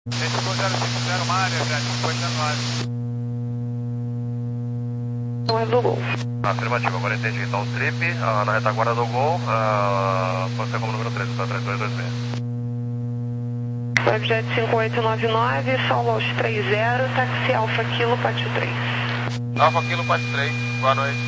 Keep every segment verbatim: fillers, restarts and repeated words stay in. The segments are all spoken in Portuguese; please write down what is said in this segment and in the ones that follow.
Vestibular zero cinco zero, Mária, jet cinco oito nove. Não é do Gol. Afirmativa, quarenta e cinco, então trip, uh, na retaguarda do Gol, uh, você como número treze, para três dois dois seis. Webjet cinco oito nove nove, solo aos três zero, táxi Alfa Kilo, pátio três. Alfa Kilo, pátio três, boa noite.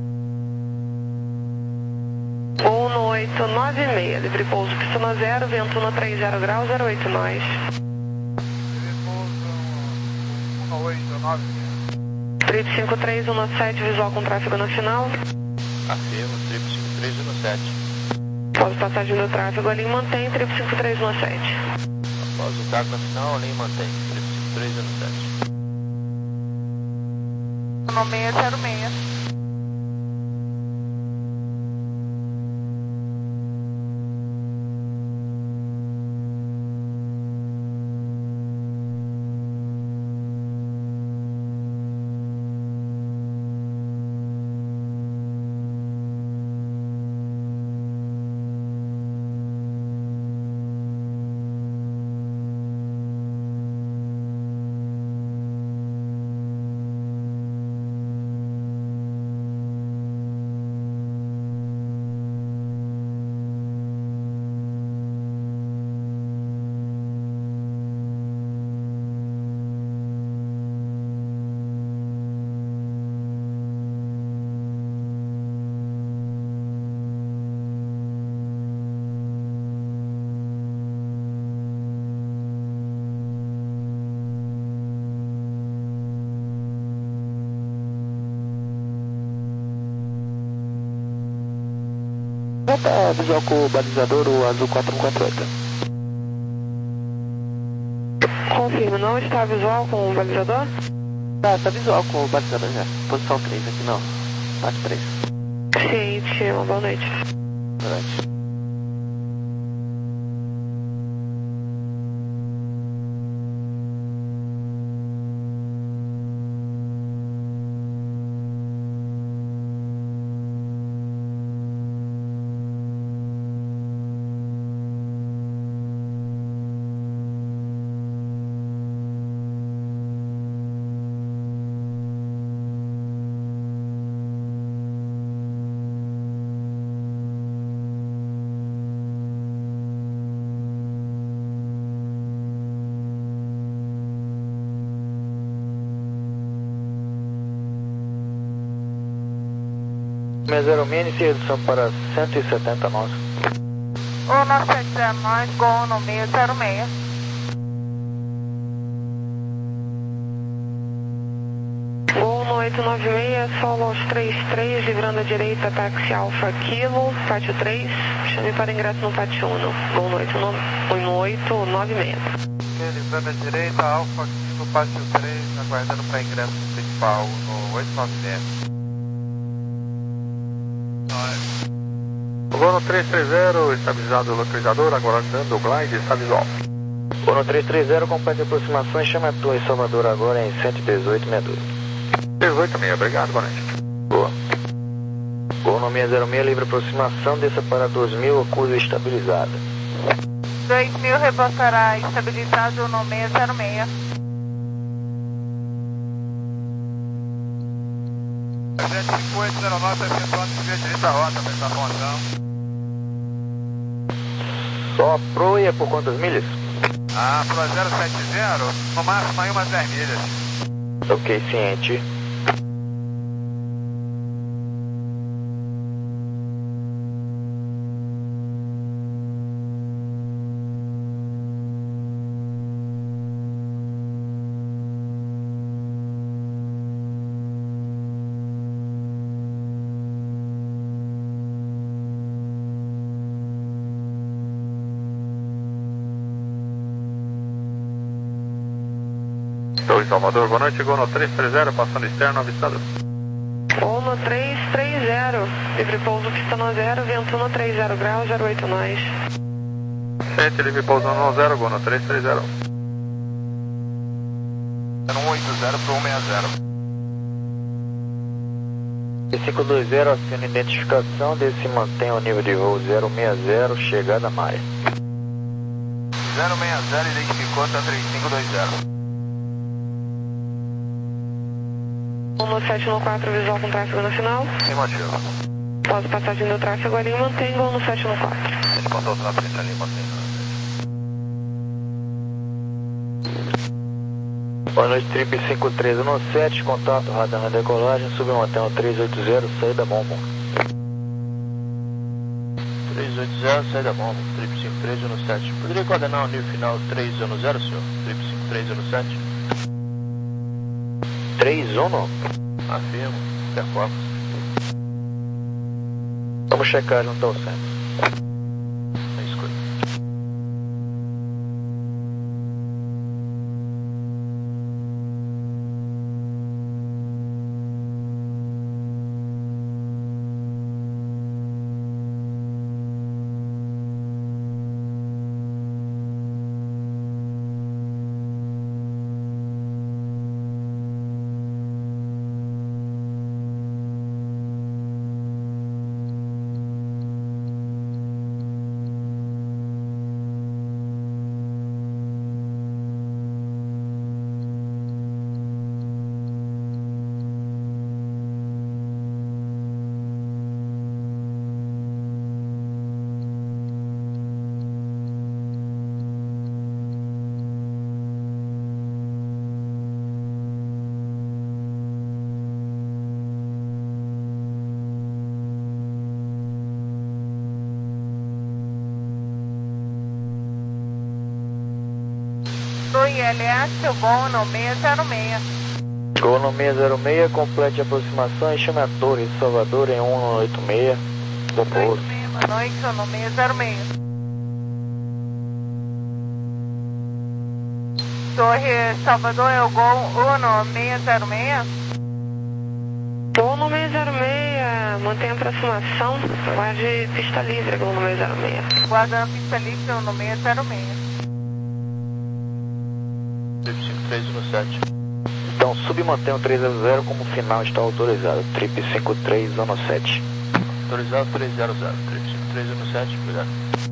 Gol no oito nove seis, livre pouso, pistona zero, ventuna três zero graus, zero oito nós. Livre pouso um oito nove. Trip cinco três um sete, visual com tráfego no final. Afirmo, Trip cinco três um sete. Após passagem do tráfego, a linha mantém, Trip cinco três um sete. Após o cargo no final, a linha mantém, Trip cinco três um sete. No seis zero seis. Tá visual com o balizador, o azul quatro um quatro oito. Confirmo, não está visual com o balizador? Tá, tá visual com o balizador já. Posição três aqui não. Parte três. Ciente, uma boa noite. Boa noite. seis zero seis, inicia redução para cento e setenta nós. O nosso sete zero nós, Gol no seis zero seis. Gol no oito nove seis, solo aos três três, livrando a direita, táxi Alfa Kilo, pátio três, chame para ingresso no pátio um, Gol no oito nove seis. Livrando a direita, Alfa Kilo, pátio três, aguardando para ingresso principal no oito nove seis. Gol no três três zero, estabilizado o localizador, aguardando o glide, está visual. Gol no três três zero, complete aproximação e chama a Torre Salvador agora em cento e dezoito sessenta e dois. dezoito seis, obrigado, boa noite. Boa. Gol no seis zero seis, livre aproximação, desça para dois mil, acusa estabilizada. dois mil reportará estabilizado no seis zero seis. Jet cinco oito zero nove, efetuando desvio direita da rota, para essa ponção. Só a proia por quantas milhas? Ah, Pro zero sete zero, no máximo aí umas dez milhas. Ok, ciente. Estou em Salvador, boa noite, Gol no três três zero, passando externo, avistado. Gol no três três zero, livre pouso pistona zero, ventuna três zero graus, zero oito nós. Sente, livre pouso no zero, Gol no três três zero. um oito zero para um seis zero. cinco dois zero, aciona identificação, desse mantém o nível de voo zero seis zero, chegada a Maia. zero seis zero, identificou, tá três cinco dois zero. um sete um quatro, visual com tráfego nacional. Sem motivo. Após a passagem do tráfego ali, mantenha um sete um quatro. A gente passou na frente ali, mantém. Boa noite, Trip cinco três um sete, contato, radar na decolagem, submantendo três oito zero, saída bomba. três oito zero, saída bomba, Trip cinco três um sete. Poderia coordenar o nível final três um zero, senhor? Trip cinco três um sete. três um? Afirmo, performance. Vamos checar junto ao centro. Na escuta. I L S, Gol no seis zero seis. Gol no seis zero seis, complete a aproximação e chame a Torre de Salvador em um oito seis. Bom pouso. Boa noite, no seis zero seis. Torre Salvador é o Gol um seis zero seis. Gol no seis zero seis, mantém a aproximação, guarde pista livre, Gol no seis zero seis. Guardando pista livre no seis zero seis. Trip cinco três um sete. Então, submantenha o três zero zero como final está autorizado. Trip cinco três um sete. Autorizado três zero zero. Trip cinco três um sete, cuidado.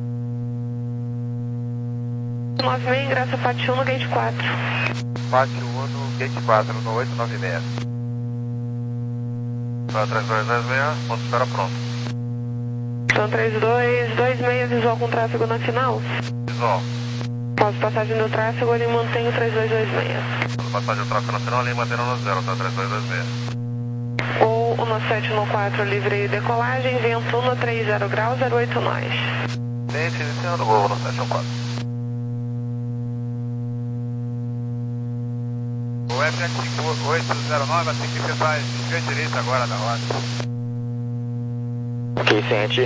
nove seis, ingressa Pátio um no Gate quatro. Pátio um no Gate quatro, no oito nove seis. Para três dois dois seis, ponto de espera pronto. São três dois dois seis, visual com tráfego nacional. Visual. Após passagem do tráfego, ele mantém o três dois dois seis. Quando passagem do tráfego nacional, ali mantendo no zero, tá três dois dois seis. Ou um sete um quatro, livre decolagem, vento um três zero graus, zero oito nós. Gente, iniciando o voo no sete um quatro. O F X oito zero nove, assim que você faz desvio direito agora da rota. Ok, ciente.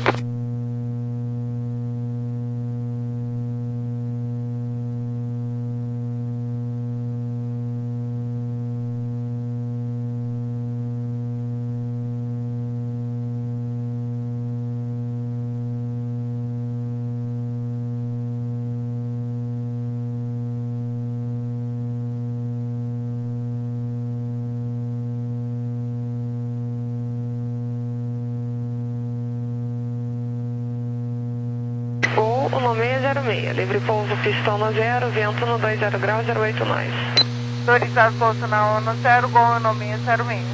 Ou o seis zero seis, livre pouso pistão no zero, vento no dois zero graus, zero oito nós. Autorizado pouso na um zero, Gol no seis zero seis.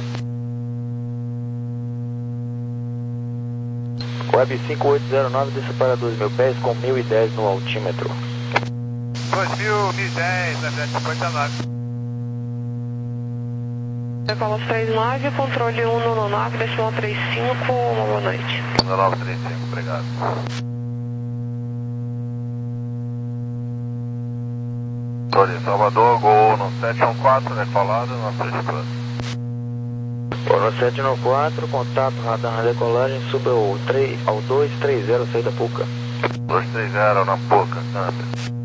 Web cinco oito zero nove, desça para dois mil pés com mil e dez no altímetro. dois mil, mil e dez, F X cinquenta e nove. Decola três nove, controle um no nove, decimal trinta e cinco, uma boa noite. nove três cinco, obrigado. Torre Salvador, Gol no sete um quatro, decolado, no frente plano. Gol no sete um quatro, contato, radar na decolagem, suba ao, ao dois três zero, saída Puca. dois três zero na Puca, câmbio.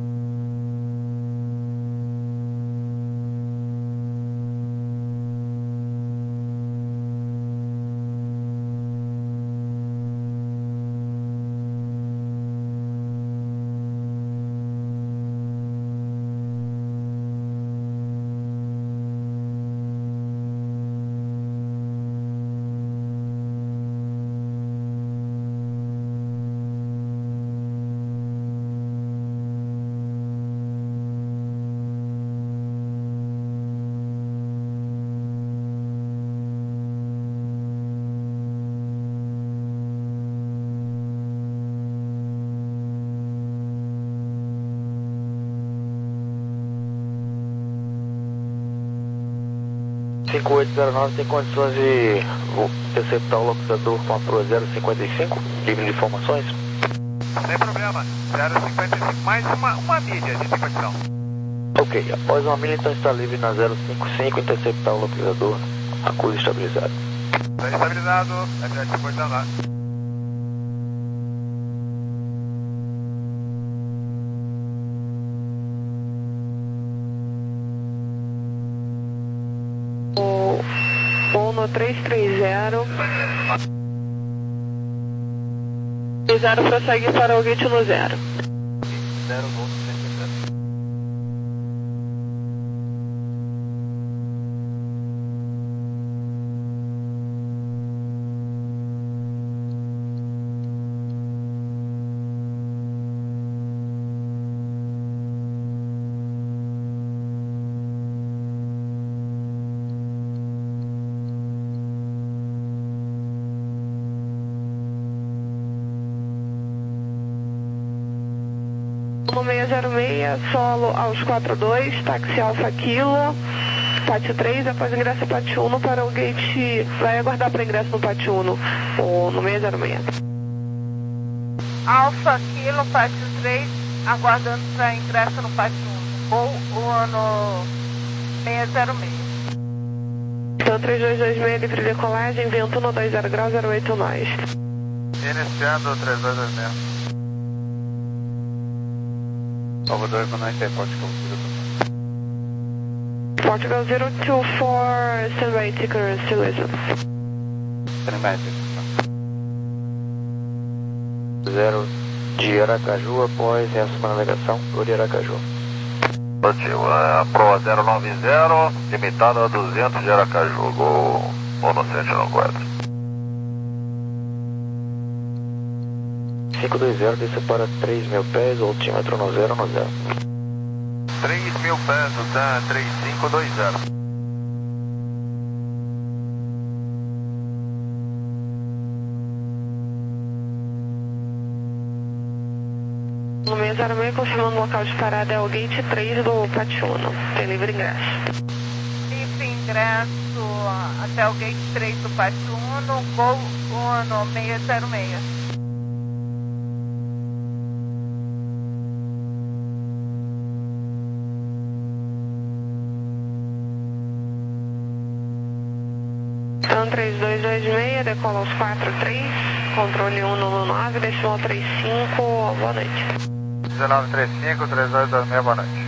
cinco oito zero nove tem condições de interceptar o localizador com a Pro zero cinquenta e cinco, livre de informações? Sem problema, zero cinquenta e cinco, mais uma, uma milha de condição. Ok, após uma milha então está livre na zero cinquenta e cinco, interceptar o localizador, acuse estabilizado. Está estabilizado, é zero cinquenta e nove. Uno três três zero. E zero prossegue para o gate no zero. Zero, volta, zero. No seis zero seis, solo aos quatro dois, táxi Alfa Kilo, pátio três, após ingresso ao pátio um para o gate, vai aguardar para ingresso no pátio um, ou no seis zero seis. Alfa Kilo, pátio três, aguardando para ingresso no pátio um, ou o no seis zero seis. Então três dois dois seis, livre de decolagem, vento no dois zero graus, zero oito nós. Iniciando três dois dois seis. Salvador, boa noite, é Portugal zero. Portugal zero two four, standby ticker, still listen. Standby Zero de Aracaju, após essa navegação, por Aracaju. Positivo, é a Pro zero nove zero, limitada a duzentos de Aracaju, gol Mono sete nove quatro. cinco dois zero, desça para três mil pés, altímetro no zero no zero. três mil pés, o D A N três cinco dois zero. No seis zero seis, confirmando o local de parada é o gate três do pátio um, tem livre ingresso. Livre ingresso até o gate três do pátio um, no gol no seis zero seis. Então três dois dois seis, decola aos quatro três, controle um no nove, decimal trinta e cinco, boa noite. dezenove trinta e cinco, três dois dois seis, boa noite.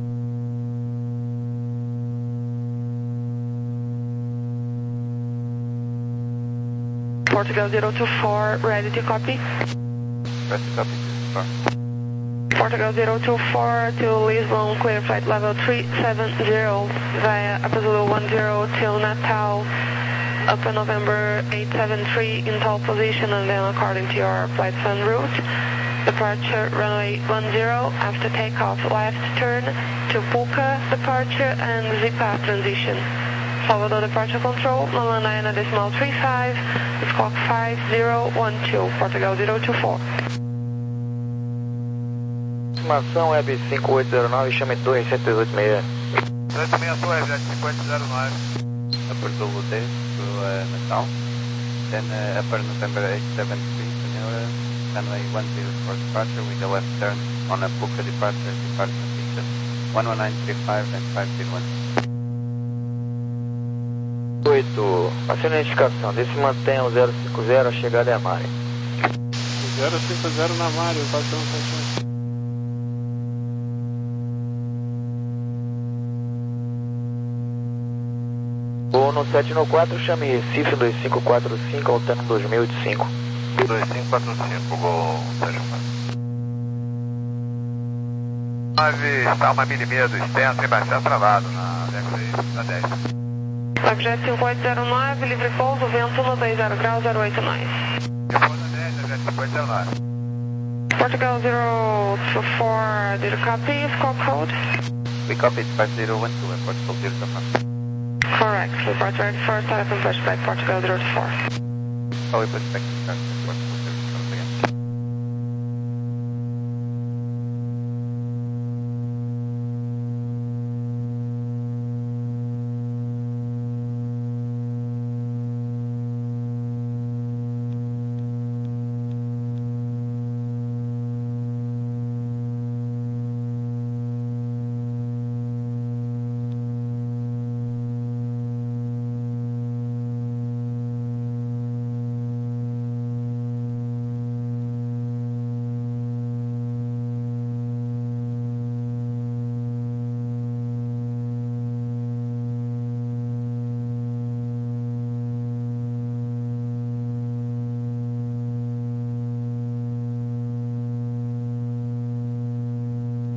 Portugal zero two four, ready to copy. Ready to copy, sir. Portugal zero two four to Lisbon, clear flight level three seven zero, via Apazulu one zero till Natal, up in November eight seven three in tall position, and then according to your flight plan route. Departure runway one zero, after takeoff left turn to Puka departure and Zipa transition. Salvador departure control, Lima nine decimal three five, squawk five zero one two, Portugal zero two four. Estimação Web cinco oito zero nove, chame torre cento e oito seis. cento e oito seis, Jet cinquenta zero nove. Upper Double Day to uh, Natal. Then uh, Upper November eight seven three, Sonora, runway one zero for departure with a left turn on a Puka departure, departure position one one nine three five and five zero one. oito, passando a identificação, desse mantém o zero cinco zero, a chegada é a Mari. zero cinco zero na Mário, passando passando. Ou no sete no quatro, chame Recife dois cinco quatro cinco, alternando dois mil e oitenta e cinco. dois cinco quatro cinco, gol Sérgio Matos. Nave está uma milha e meia do extenso e bastante travado na Vectra da dez. Objeto cinco oito zero nove, livre pouso, vento no dois zero graus, zero oito nós. Depois da dez, Objeto cinco oito zero nove. Portugal zero two four, did you copy, squawk code? We copied five zero one two and Portugal zero two four. Correct, report ready for telephone push back, Portugal zero two four. Oh, we push back to start Portugal zero two four again.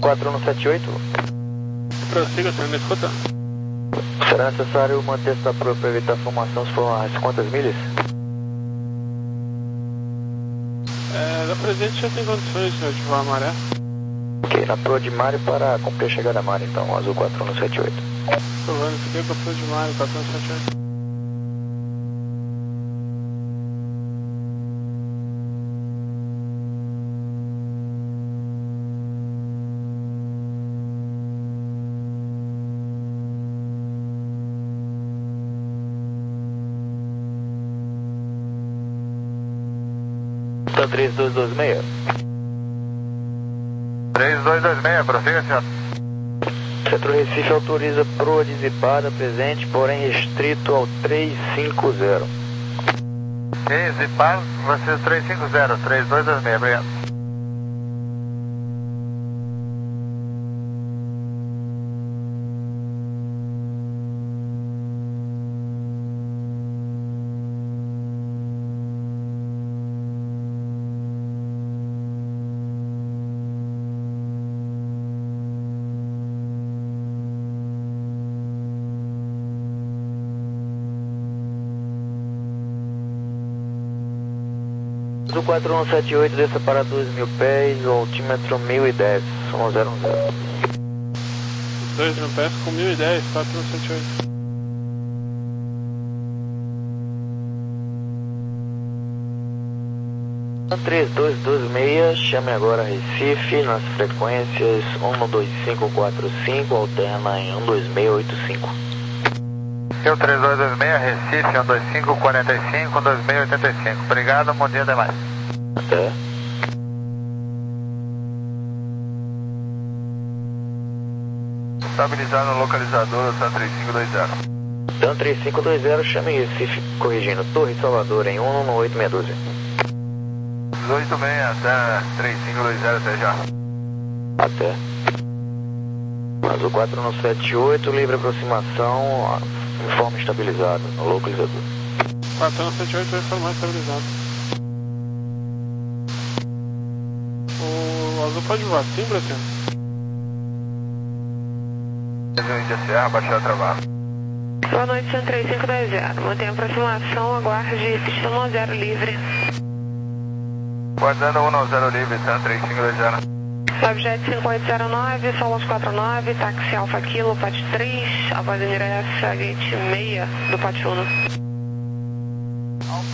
quatro um sete oito. Prossiga, senhor, me escuta. Será necessário manter essa prova para evitar formação se for umas quantas milhas? É, da presente já tem condições, senhor, de voar a maré. Ok, na proa de Mário para cumprir a chegada a Mário, então, azul quatro um sete oito. Provando, fiquei com a proa de Mário, quatro um sete oito. Tá três dois dois seis. três dois dois seis, prossiga, senhor. Centro Recife autoriza proa dissipada presente, porém restrito ao três cinco zero. Ok, zipar, vocês três cinco zero, três dois dois seis, obrigado. Azul quatro um sete oito, desça para dois mil pés, o altímetro mil e dez, um zero um zero. dois mil pés com mil e dez, quatro um sete oito. três dois dois seis, chame agora Recife nas frequências um dois cinco quatro cinco, alterna em um dois seis oito cinco. Seu três dois dois seis, Recife, um dois cinco quatro cinco, um dois seis oito cinco. Obrigado, bom dia, até mais. Até. Estabilizado no localizador, TAM três cinco dois zero. TAM três cinco dois zero, chame Recife, corrigindo, Torre Salvador em um um oito seis um dois. dezoito seis, até três cinco dois zero, até já. Até. Azul quatro um sete oito, livre aproximação, informe estabilizado no localizador. quatro um sete oito vai informar estabilizado. O azul pode voar sim, Brasil? Índia Serra, baixar travado. Boa noite, Sam três cinco dois zero. Mantenha aproximação, aguarde pista um zero livre. Guardando um zero livre, TAM três cinco dois zero. Subjet cinco oito zero nove, Solos quatro nove, táxi Alfa Kilo, P A T três, a voz ingressa, gate seis do P A T um. Alfa,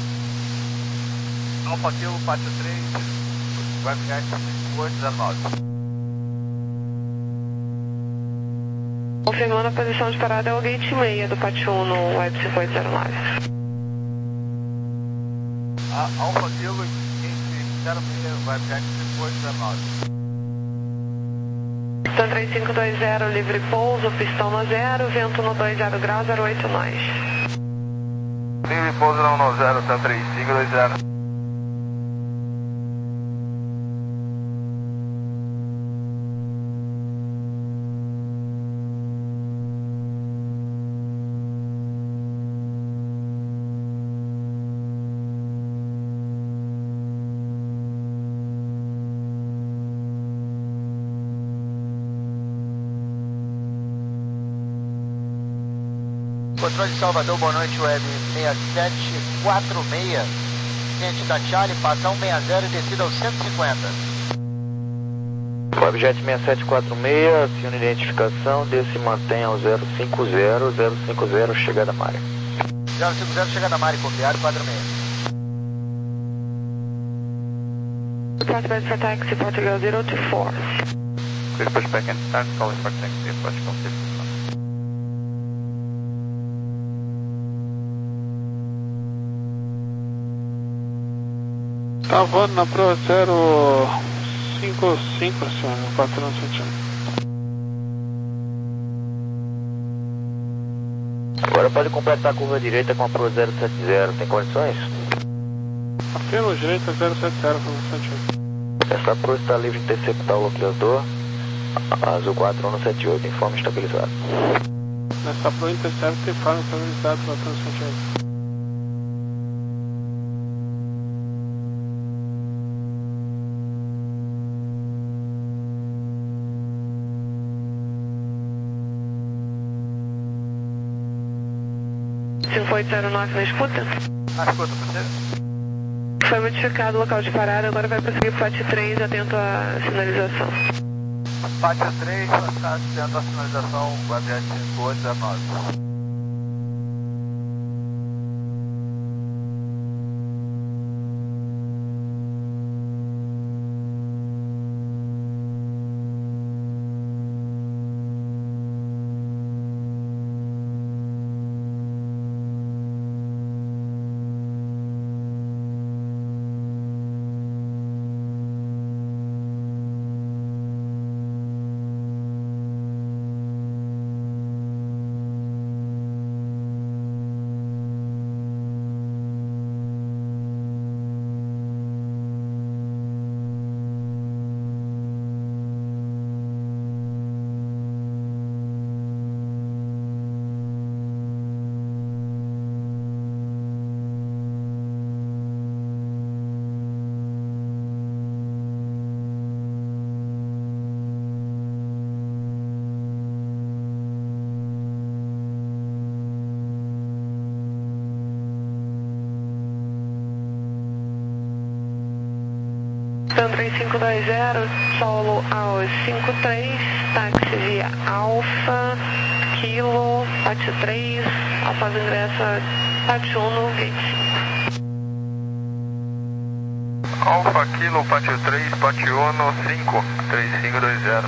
Alfa Kilo, P A T três, webcast cinco oito zero nove. Confirmando a posição de parada é o gate seis do P A T um no web cinco oito zero nove. Alfa Kilo, gate zero seis, webcast cinco oito zero nove. TAM três cinco dois zero, livre pouso, pistão no zero, vento no dois zero graus, zero oito nós. Livre pouso no zero, TAM três cinco dois zero. Controle de Salvador, boa noite, web seis sete quatro seis, ciente da Charlie, passa um seis zero e descida aos cento e cinquenta. Webjet seis sete quatro seis, aciona identificação, desce e mantenha ao zero cinco zero, zero cinco zero, chegada Mari. zero cinco zero, chegada Mari, copiado, quatro seis. Prospect for taxi, Portugal zero two four. Clear pushback and start, calling for taxi, Portugal zero two four. Tá voando na proa zero cinco cinco, senhor, quatro um sete um. Agora pode completar a curva direita com a proa zero sete zero, tem condições? Afirma direita zero sete zero, sete oito. Essa proa está livre de interceptar o localizador, azul quatro um sete oito, informe estabilizado. Nessa proa intercepta e informe estabilizado, quatro um sete oito. cinco oito zero nove na escuta? Ah, escuta, você? Foi modificado o local de parada, agora vai prosseguir para o Pátio três, atento à sinalização. Pátio três, está atento à sinalização, Guardiã cinco oito zero nove. três cinco dois zero, solo aos cinco três, táxi via Alfa, Kilo, Pátio três, após o ingresso a Pátio um no gate. Alfa, Kilo, Pátio três, Pátio um, cinco, três cinco dois zero.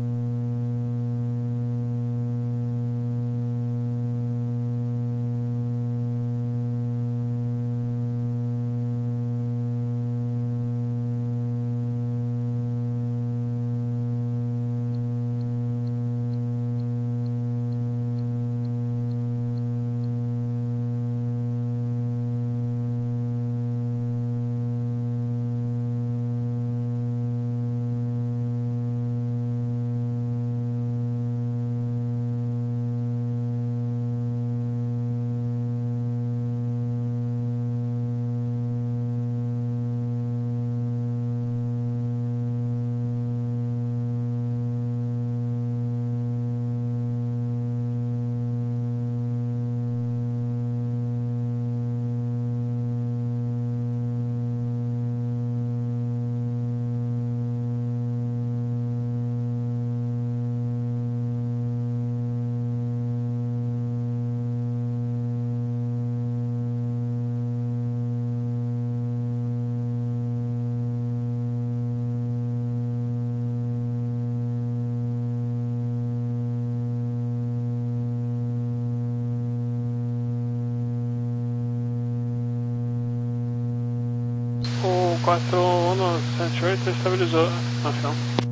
O quatro um sete oito estabilizou na ação.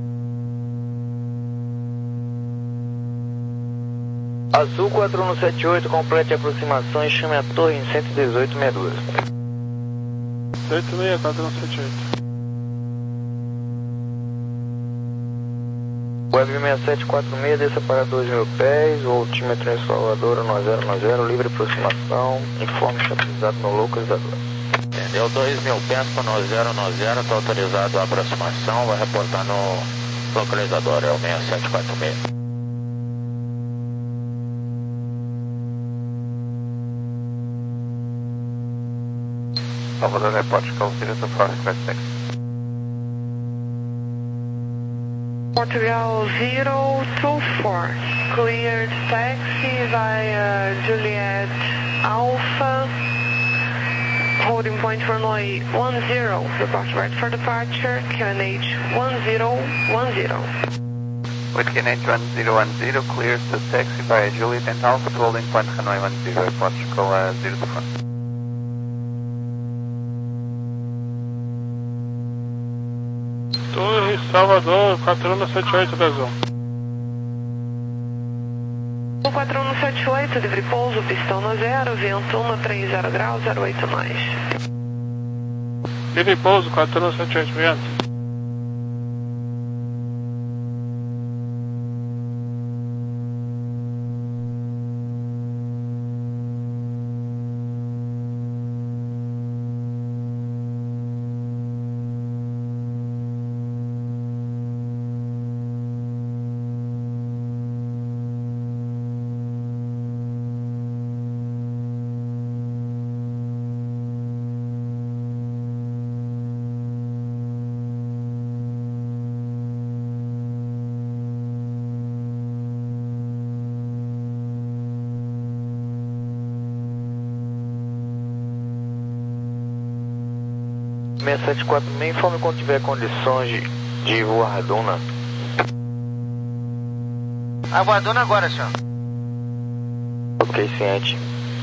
Azul quatro um sete oito, complete a aproximação e chame a torre em cento e dezoito, sessenta e dois. oito seis quatro um sete oito. Web seis sete quatro seis, desça para dois mil pés, o altímetro em Salvador, nove zero nove zero, livre aproximação, informe estabilizado no localizador. Entendeu? dois mil pés para nove zero nove zero, está autorizado a aproximação, vai reportar no localizador, é o seis sete quatro seis. Salvador Airport, consider the first request six. Portugal zero two four, cleared taxi via Juliet Alpha, holding point runway one zero, report right for departure, Q N H one zero one zero. With Q N H one zero one zero, clears the taxi via Juliet and Alpha to holding point runway one zero, Portugal uh, zero to front. Torre Salvador quatro um sete oito, Brasil. O quatro um sete oito, livre pouso, pistão no zero, vento um três zero graus, zero oito nós. Livre pouso quatro um sete oito, vento. seis sete quatro seis, informe quando tiver condições de, de voar Duna. Aguardando agora, senhor. Ok, ciente.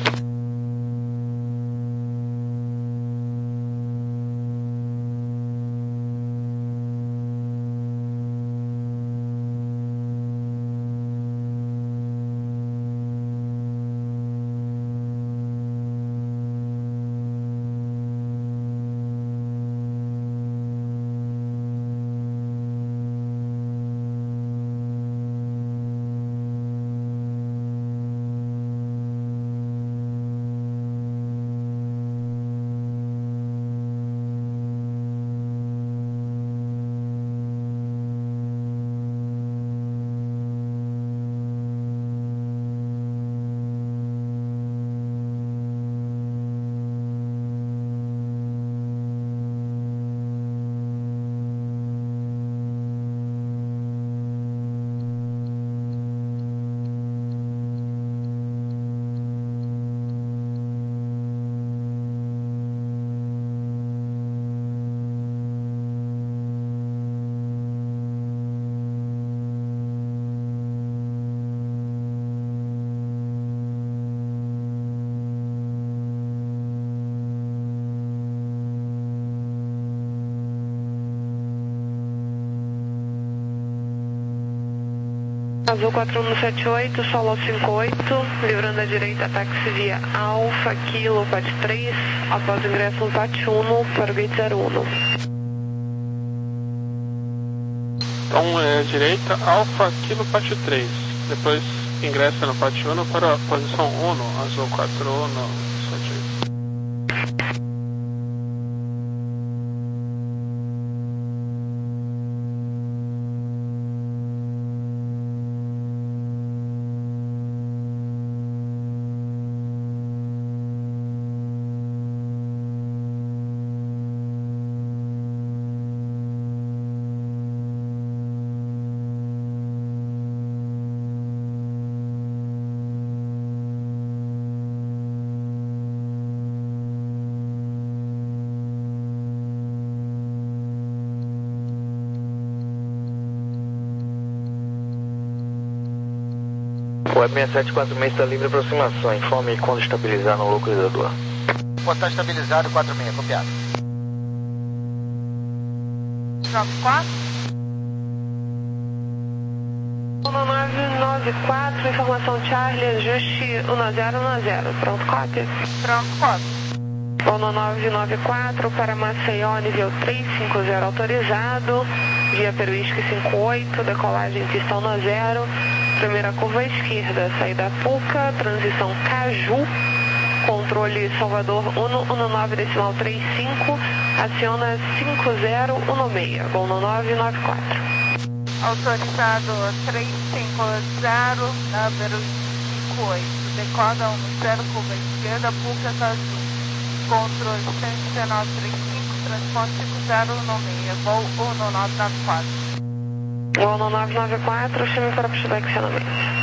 Azul quatro um sete oito, solo cinco oito, livrando à direita, táxi via Alfa, Kilo, P A T três, após o ingresso no P A T um para o gate zero um. Então é direita, Alfa, Kilo, P A T três. Depois ingressa no P A T um para a posição um, Azul quatro um sete oito. Web seis sete quatro seis está livre aproximação. Informe quando estabilizar no localizador. Pode estar estabilizado, quatro seis, copiado. Drop quatro. um nove nove quatro, informação Charlie, ajuste um zero um zero. Pronto, cópia? Pronto, quatro. um nove nove quatro para Maceió, nível três cinco zero autorizado. Via Peruísque cinco oito, decolagem pista um zero. Primeira curva à esquerda, saída Puca, transição Caju, controle Salvador um nove decimal trinta e cinco, aciona cinco zero um seis, Gol no nove nove quatro. Autorizado três cinco zero, número cinco oito, decoda um zero, curva à esquerda, Puca Caju, controle cento e dezenove trinta e cinco, transporte cinco zero um seis, Gol um nove nove quatro. Gol no nove nove quatro, chame para o pushback acionamento.